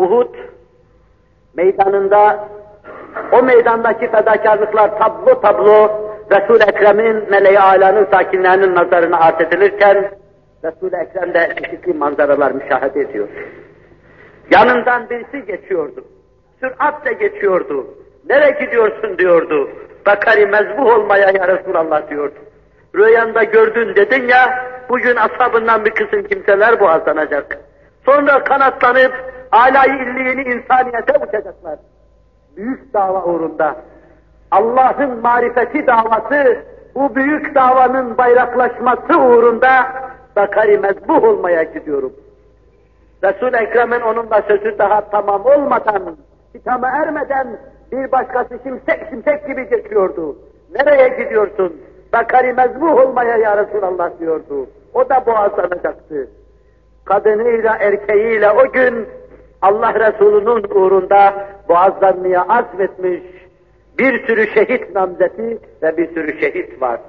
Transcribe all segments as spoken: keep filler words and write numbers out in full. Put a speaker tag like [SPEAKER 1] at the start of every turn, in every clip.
[SPEAKER 1] Uhud meydanında, o meydandaki fedakarlıklar tablo tablo Resul-i Ekrem'in meleği âlanın sakinlerinin nazarına arz edilirken Resul-i Ekrem de çeşitli manzaralar müşahede ediyor. Yanından birisi geçiyordu. Süratle geçiyordu. Nereye gidiyorsun diyordu. Bakari mezbuh olmaya ya Resulallah diyordu. Rüyanda gördün dedin ya, bugün ashabından bir kısım kimseler boğazlanacak. Sonra kanatlanıp âlâ-i illiyini insaniyete uçacaklar. Büyük dava uğrunda. Allah'ın marifeti davası, bu büyük davanın bayraklaşması uğrunda Bakari mezbuh olmaya gidiyorum. Resul-i Ekrem'in onunla sözü daha tamam olmadan, hitama ermeden bir başkası şimşek şimşek gibi geçiyordu. Nereye gidiyorsun? Bakari mezbuh olmaya ya Resulallah diyordu. O da boğazlanacaktı. Kadınıyla erkeğiyle o gün Allah Resulü'nün uğrunda boğazlanmaya azmetmiş bir sürü şehit namzeti ve bir sürü şehit var.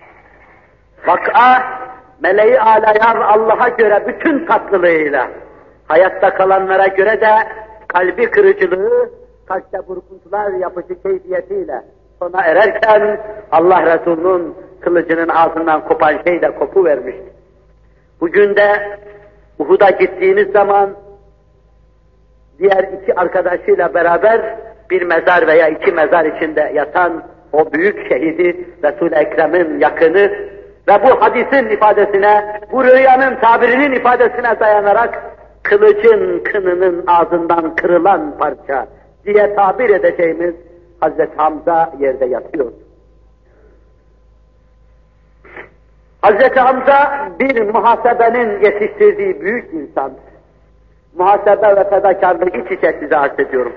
[SPEAKER 1] Vak'a meleği âlâyar Allah'a göre bütün tatlılığıyla, hayatta kalanlara göre de kalbi kırıcılığı, kalpte burkuntular yapıcı keyfiyetiyle sona ererken Allah Resulü'nün kılıcının ağzından kopan şey de kopuvermişti. Bugün de Uhud'a gittiğiniz zaman diğer iki arkadaşıyla beraber bir mezar veya iki mezar içinde yatan o büyük şehidi Resul-i Ekrem'in yakını ve bu hadisin ifadesine, bu rüyanın tabirinin ifadesine dayanarak kılıcın kınının ağzından kırılan parça diye tabir edeceğimiz Hazreti Hamza yerde yatıyor. Hazreti Hamza bir muhasebenin yetiştirdiği büyük insan. Muhasebe ve fedakarlık iç içe size arz ediyorum.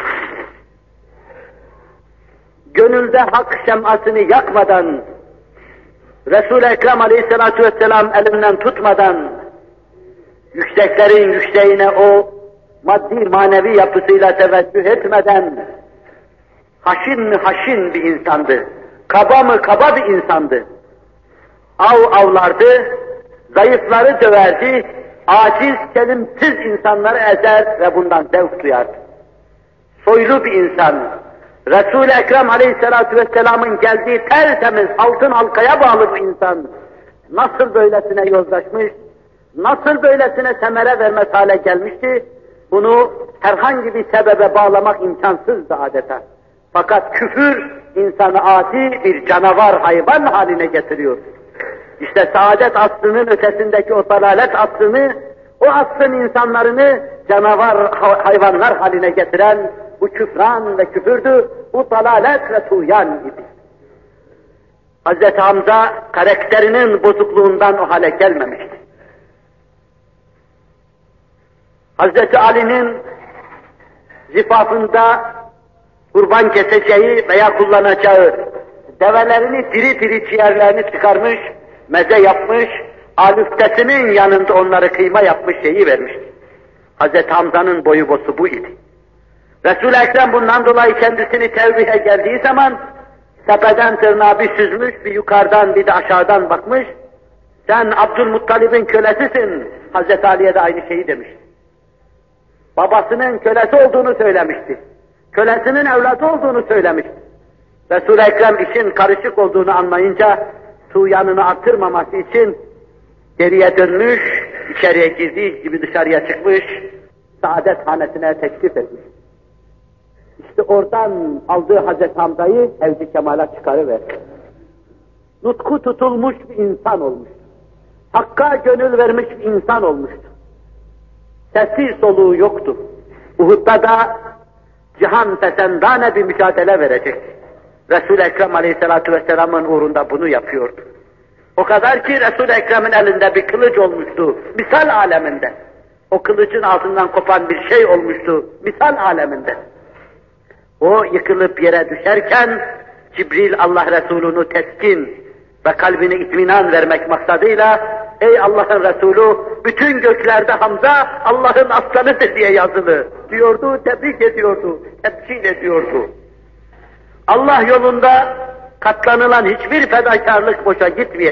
[SPEAKER 1] Gönülde hak şemasını yakmadan, Resul-i Ekrem aleyhissalatu vesselam elinden tutmadan, yükseklerin yükseğine o maddi manevi yapısıyla teveccüh etmeden, haşin mi haşin bir insandı, kaba mı kaba bir insandı. Av avlardı, zayıfları döverdi, aciz, kelimsiz insanları ezer ve bundan zevk duyardı. Soylu bir insan, Resul-i Ekrem aleyhissalatu vesselamın geldiği tertemiz altın halkaya bağlı bir insan, nasıl böylesine yozlaşmış, nasıl böylesine semere vermez hale gelmişti, bunu herhangi bir sebebe bağlamak imkansızdı adeta. Fakat küfür insanı adi bir canavar, hayvan haline getiriyor. İşte saadet aslının ötesindeki o dalalet aslını, o aslın insanlarını canavar, hayvanlar haline getiren bu küfran ve küfürdü, bu dalalet ve tuğyan idi. Hazreti Hamza karakterinin bozukluğundan o hale gelmemişti. Hazreti Ali'nin zifafında kurban keseceği veya kullanacağı develerini diri diri ciğerlerini çıkarmış, meze yapmış, alüftesinin yanında onları kıyma yapmış şeyi vermişti. Hazreti Hamza'nın boyu bosu bu idi. Resul-i Ekrem bundan dolayı kendisini tevbihe geldiği zaman tepeden tırnağa bir süzmüş, bir yukarıdan bir de aşağıdan bakmış. Sen Abdülmuttalib'in kölesisin. Hazreti Ali'ye de aynı şeyi demişti. Babasının kölesi olduğunu söylemişti. Kölesinin evladı olduğunu söylemişti. Resul-i Ekrem işin karışık olduğunu anlayınca tuğyanını arttırmaması için geriye dönmüş, içeriye girdiği gibi dışarıya çıkmış, saadet hanesine teklif etmiş. İşte oradan aldığı Hazreti Hamza'yı Evci Kemal'a çıkarıverdi. Nutku tutulmuş bir insan olmuştu. Hakka gönül vermiş bir insan olmuştu. Sessiz soluğu yoktu. Uhud'da da cihan fesendane bir mücadele verecekti. Resul-i Ekrem aleyhissalatu vesselamın uğrunda bunu yapıyordu. O kadar ki Resul-i Ekrem'in elinde bir kılıç olmuştu, misal aleminde. O kılıcın altından kopan bir şey olmuştu, misal aleminde. O yıkılıp yere düşerken, Cibril Allah Resulü'nü teskin ve kalbine itminan vermek maksadıyla, ey Allah'ın Resulü, bütün göklerde Hamza Allah'ın aslanıdır diye yazılı diyordu, tebrik ediyordu, tebşir ediyordu. Allah yolunda katlanılan hiçbir fedakarlık boşa gitmeyecek.